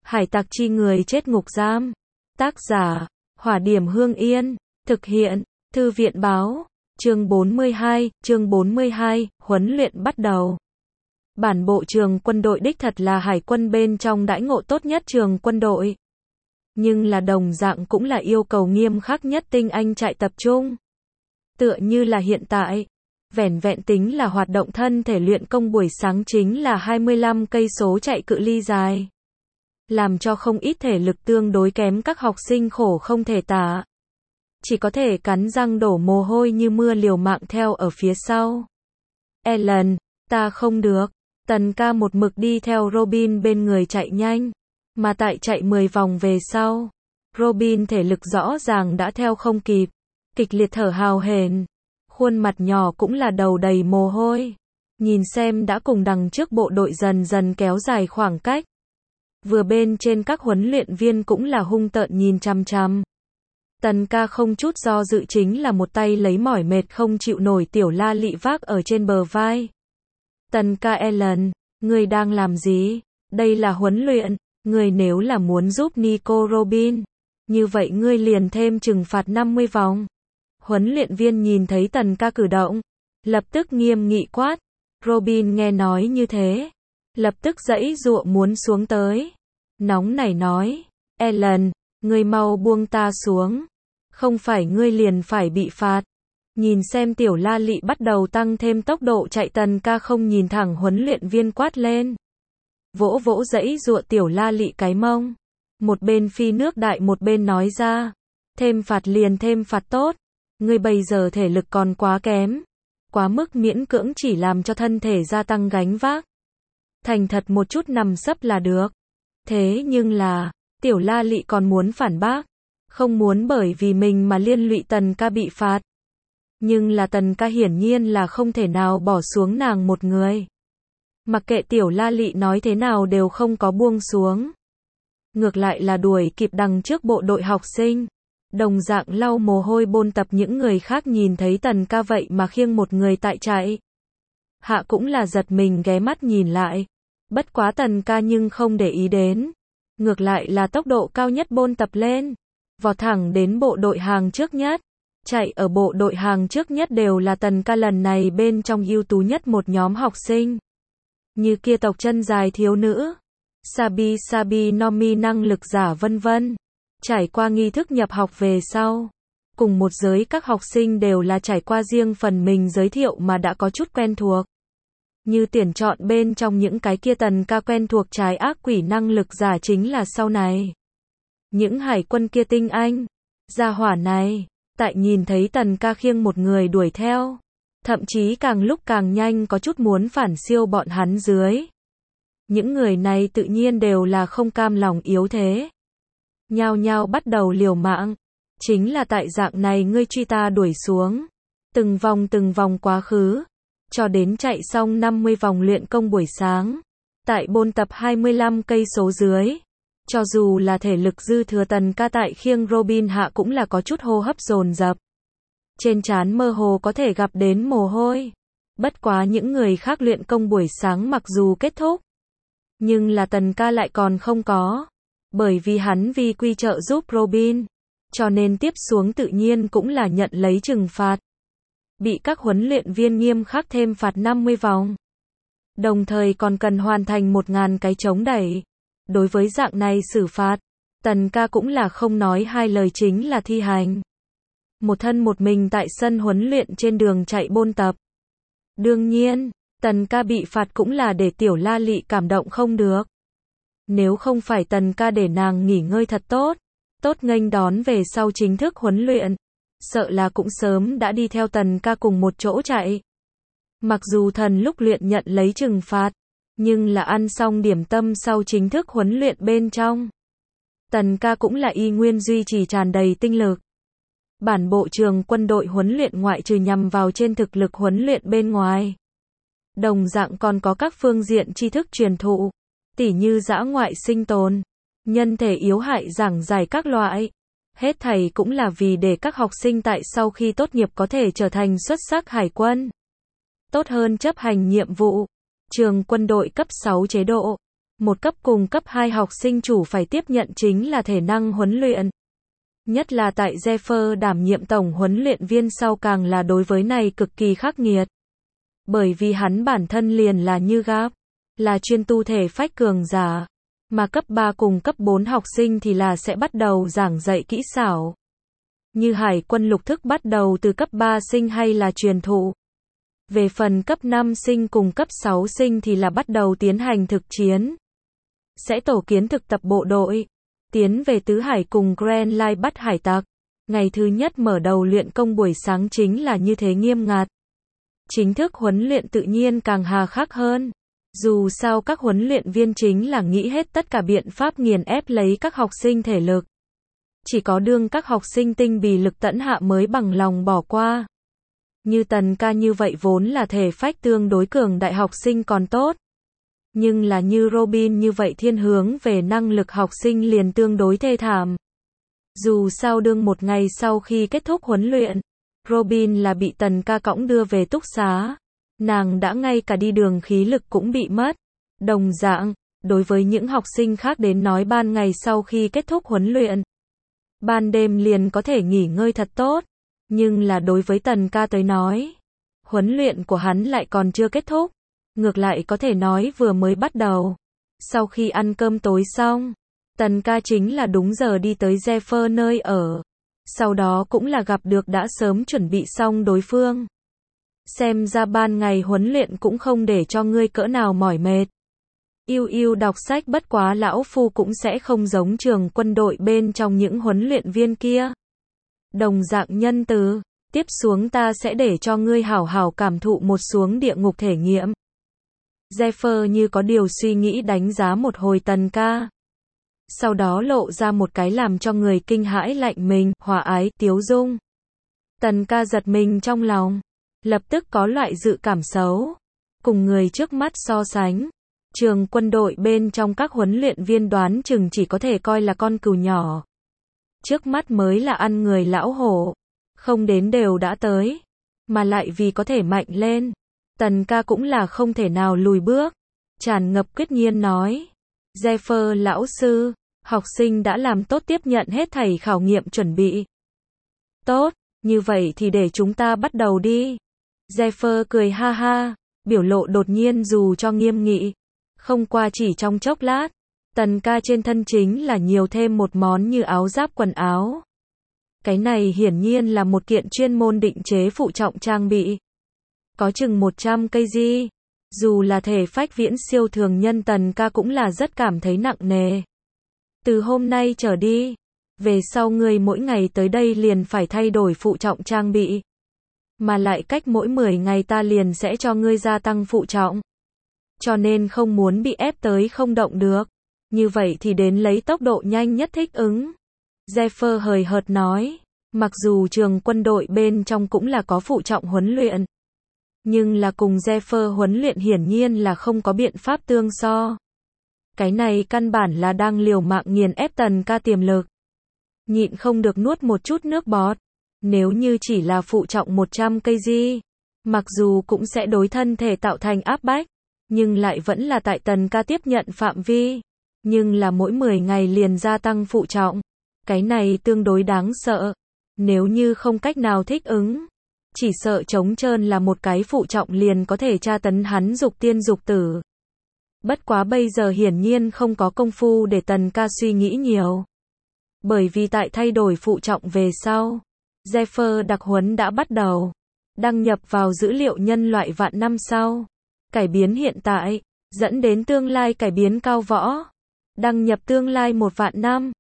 Hải tặc chi người chết ngục giam. Tác giả, Hỏa Điểm Hương Yên. Thực hiện, Thư viện báo. Chương 42, huấn luyện bắt đầu. Bản bộ trường quân đội đích thật là hải quân bên trong đãi ngộ tốt nhất trường quân đội. Nhưng là đồng dạng cũng là yêu cầu nghiêm khắc nhất tinh anh chạy tập trung. Tựa như là hiện tại, vẻn vẹn tính là hoạt động thân thể luyện công buổi sáng chính là 25 cây số chạy cự ly dài. Làm cho không ít thể lực tương đối kém các học sinh khổ không thể tả. Chỉ có thể cắn răng đổ mồ hôi như mưa liều mạng theo ở phía sau. Ellen, ta không được. Tần ca một mực đi theo Robin bên người chạy nhanh. Mà tại chạy 10 vòng về sau, Robin thể lực rõ ràng đã theo không kịp. Kịch liệt thở hào hển. Khuôn mặt nhỏ cũng là đầu đầy mồ hôi. Nhìn xem đã cùng đằng trước bộ đội dần dần kéo dài khoảng cách. Vừa bên trên các huấn luyện viên cũng là hung tợn nhìn chằm chằm. Tần ca không chút do dự chính là một tay lấy mỏi mệt không chịu nổi tiểu la lị vác ở trên bờ vai. Tần ca Ellen, ngươi đang làm gì? Đây là huấn luyện, ngươi nếu là muốn giúp Nico Robin, như vậy ngươi liền thêm trừng phạt 50 vòng. Huấn luyện viên nhìn thấy tần ca cử động, lập tức nghiêm nghị quát. Robin nghe nói như thế, lập tức giãy giụa muốn xuống tới. Nóng nảy nói, Ellen, ngươi mau buông ta xuống. Không phải ngươi liền phải bị phạt. Nhìn xem tiểu la lị bắt đầu tăng thêm tốc độ chạy, tần ca không nhìn thẳng huấn luyện viên quát lên. Vỗ vỗ giãy giụa tiểu la lị cái mông. Một bên phi nước đại một bên nói ra. Thêm phạt liền thêm phạt tốt. Ngươi bây giờ thể lực còn quá kém. Quá mức miễn cưỡng chỉ làm cho thân thể gia tăng gánh vác. Thành thật một chút nằm sấp là được. Thế nhưng là, tiểu la lị còn muốn phản bác. Không muốn bởi vì mình mà liên lụy tần ca bị phạt. Nhưng là tần ca hiển nhiên là không thể nào bỏ xuống nàng một người. Mặc kệ tiểu la lị nói thế nào đều không có buông xuống. Ngược lại là đuổi kịp đằng trước bộ đội học sinh. Đồng dạng lau mồ hôi bôn tập những người khác nhìn thấy tần ca vậy mà khiêng một người tại chạy. Hạ cũng là giật mình ghé mắt nhìn lại. Bất quá tần ca nhưng không để ý đến. Ngược lại là tốc độ cao nhất bôn tập lên. Vọt thẳng đến bộ đội hàng trước nhất. Chạy ở bộ đội hàng trước nhất đều là tần ca lần này bên trong ưu tú nhất một nhóm học sinh. Như kia tộc chân dài thiếu nữ. Sabi Nomi năng lực giả vân vân. Trải qua nghi thức nhập học về sau. Cùng một giới các học sinh đều là trải qua riêng phần mình giới thiệu mà đã có chút quen thuộc. Như tuyển chọn bên trong những cái kia tần ca quen thuộc trái ác quỷ năng lực giả chính là sau này. Những hải quân kia tinh anh. Gia hỏa này, tại nhìn thấy tần ca khiêng một người đuổi theo. Thậm chí càng lúc càng nhanh có chút muốn phản siêu bọn hắn dưới. Những người này tự nhiên đều là không cam lòng yếu thế. Nhao nhao bắt đầu liều mạng. Chính là tại dạng này ngươi truy ta đuổi xuống. Từng vòng quá khứ. Cho đến chạy xong 50 vòng luyện công buổi sáng. Tại bôn tập 25 cây số dưới. Cho dù là thể lực dư thừa tần ca tại khiêng Robin hạ cũng là có chút hô hấp dồn dập. Trên trán mơ hồ có thể gặp đến mồ hôi. Bất quá những người khác luyện công buổi sáng mặc dù kết thúc. Nhưng là tần ca lại còn không có. Bởi vì hắn vi quy trợ giúp Robin. Cho nên tiếp xuống tự nhiên cũng là nhận lấy trừng phạt. Bị các huấn luyện viên nghiêm khắc thêm phạt 50 vòng. Đồng thời còn cần hoàn thành 1000 cái chống đẩy. Đối với dạng này xử phạt, tần ca cũng là không nói hai lời chính là thi hành. Một thân một mình tại sân huấn luyện trên đường chạy bôn tập. Đương nhiên, tần ca bị phạt cũng là để tiểu la lị cảm động không được. Nếu không phải tần ca để nàng nghỉ ngơi thật tốt, tốt nghênh đón về sau chính thức huấn luyện, sợ là cũng sớm đã đi theo tần ca cùng một chỗ chạy. Mặc dù thần lúc luyện nhận lấy trừng phạt, nhưng là ăn xong điểm tâm sau chính thức huấn luyện bên trong. Tần ca cũng là y nguyên duy trì tràn đầy tinh lực. Bản bộ trường quân đội huấn luyện ngoại trừ nhằm vào trên thực lực huấn luyện bên ngoài. Đồng dạng còn có các phương diện tri thức truyền thụ, tỉ như dã ngoại sinh tồn, nhân thể yếu hại giảng giải các loại. Hết thảy cũng là vì để các học sinh tại sau khi tốt nghiệp có thể trở thành xuất sắc hải quân. Tốt hơn chấp hành nhiệm vụ. Trường quân đội cấp 6 chế độ. Một cấp cùng cấp 2 học sinh chủ phải tiếp nhận chính là thể năng huấn luyện. Nhất là tại Zephyr đảm nhiệm tổng huấn luyện viên sau càng là đối với này cực kỳ khắc nghiệt. Bởi vì hắn bản thân liền là như gáp, là chuyên tu thể phách cường giả. Mà cấp 3 cùng cấp 4 học sinh thì là sẽ bắt đầu giảng dạy kỹ xảo. Như hải quân lục thức bắt đầu từ cấp 3 sinh hay là truyền thụ. Về phần cấp 5 sinh cùng cấp 6 sinh thì là bắt đầu tiến hành thực chiến. Sẽ tổ kiến thực tập bộ đội. Tiến về Tứ Hải cùng Grand Line bắt hải tặc. Ngày thứ nhất mở đầu luyện công buổi sáng chính là như thế nghiêm ngặt. Chính thức huấn luyện tự nhiên càng hà khắc hơn. Dù sao các huấn luyện viên chính là nghĩ hết tất cả biện pháp nghiền ép lấy các học sinh thể lực. Chỉ có đương các học sinh tinh bì lực tẫn hạ mới bằng lòng bỏ qua. Như Tần ca như vậy vốn là thể phách tương đối cường đại học sinh còn tốt. Nhưng là như Robin như vậy thiên hướng về năng lực học sinh liền tương đối thê thảm. Dù sao đương một ngày sau khi kết thúc huấn luyện, Robin là bị Tần ca cõng đưa về túc xá. Nàng đã ngay cả đi đường khí lực cũng bị mất. Đồng dạng, đối với những học sinh khác đến nói ban ngày sau khi kết thúc huấn luyện, ban đêm liền có thể nghỉ ngơi thật tốt. Nhưng là đối với Tần ca tới nói, huấn luyện của hắn lại còn chưa kết thúc. Ngược lại có thể nói vừa mới bắt đầu. Sau khi ăn cơm tối xong, Tần ca chính là đúng giờ đi tới Zephyr nơi ở. Sau đó cũng là gặp được đã sớm chuẩn bị xong đối phương. Xem ra ban ngày huấn luyện cũng không để cho ngươi cỡ nào mỏi mệt. Yêu đọc sách bất quá lão phu cũng sẽ không giống trường quân đội bên trong những huấn luyện viên kia. Đồng dạng nhân từ, tiếp xuống ta sẽ để cho ngươi hảo hảo cảm thụ một xuống địa ngục thể nghiệm. Zephyr như có điều suy nghĩ đánh giá một hồi Tần ca. Sau đó lộ ra một cái làm cho người kinh hãi lạnh mình, hòa ái, tiếu dung. Tần ca giật mình trong lòng. Lập tức có loại dự cảm xấu. Cùng người trước mắt so sánh. Trường quân đội bên trong các huấn luyện viên đoán chừng chỉ có thể coi là con cừu nhỏ. Trước mắt mới là ăn người lão hổ. Không đến đều đã tới. Mà lại vì có thể mạnh lên. Tần ca cũng là không thể nào lùi bước. Tràn ngập quyết nhiên nói. Zephyr lão sư, học sinh đã làm tốt tiếp nhận hết thảy khảo nghiệm chuẩn bị. Tốt, như vậy thì để chúng ta bắt đầu đi. Zephyr cười ha ha, biểu lộ đột nhiên dù cho nghiêm nghị. Không qua chỉ trong chốc lát, Tần ca trên thân chính là nhiều thêm một món như áo giáp quần áo. Cái này hiển nhiên là một kiện chuyên môn định chế phụ trọng trang bị. Có chừng 100 cây di. Dù là thể phách viễn siêu thường nhân Tần ca cũng là rất cảm thấy nặng nề. Từ hôm nay trở đi, về sau ngươi mỗi ngày tới đây liền phải thay đổi phụ trọng trang bị. Mà lại cách mỗi 10 ngày ta liền sẽ cho ngươi gia tăng phụ trọng. Cho nên không muốn bị ép tới không động được. Như vậy thì đến lấy tốc độ nhanh nhất thích ứng. Zephyr hời hợt nói. Mặc dù trường quân đội bên trong cũng là có phụ trọng huấn luyện. Nhưng là cùng Zephyr huấn luyện hiển nhiên là không có biện pháp tương so. Cái này căn bản là đang liều mạng nghiền ép Tần ca tiềm lực. Nhịn không được nuốt một chút nước bọt. Nếu như chỉ là phụ trọng 100 kg, mặc dù cũng sẽ đối thân thể tạo thành áp bách, nhưng lại vẫn là tại Tần ca tiếp nhận phạm vi. Nhưng là mỗi 10 ngày liền gia tăng phụ trọng. Cái này tương đối đáng sợ. Nếu như không cách nào thích ứng, chỉ sợ trống trơn là một cái phụ trọng liền có thể tra tấn hắn dục tiên dục tử. Bất quá bây giờ hiển nhiên không có công phu để Tần ca suy nghĩ nhiều. Bởi vì tại thay đổi phụ trọng về sau, Zephyr đặc huấn đã bắt đầu. Đăng nhập vào dữ liệu nhân loại vạn năm sau. Cải biến hiện tại, dẫn đến tương lai cải biến cao võ. Đăng nhập tương lai 1 vạn năm.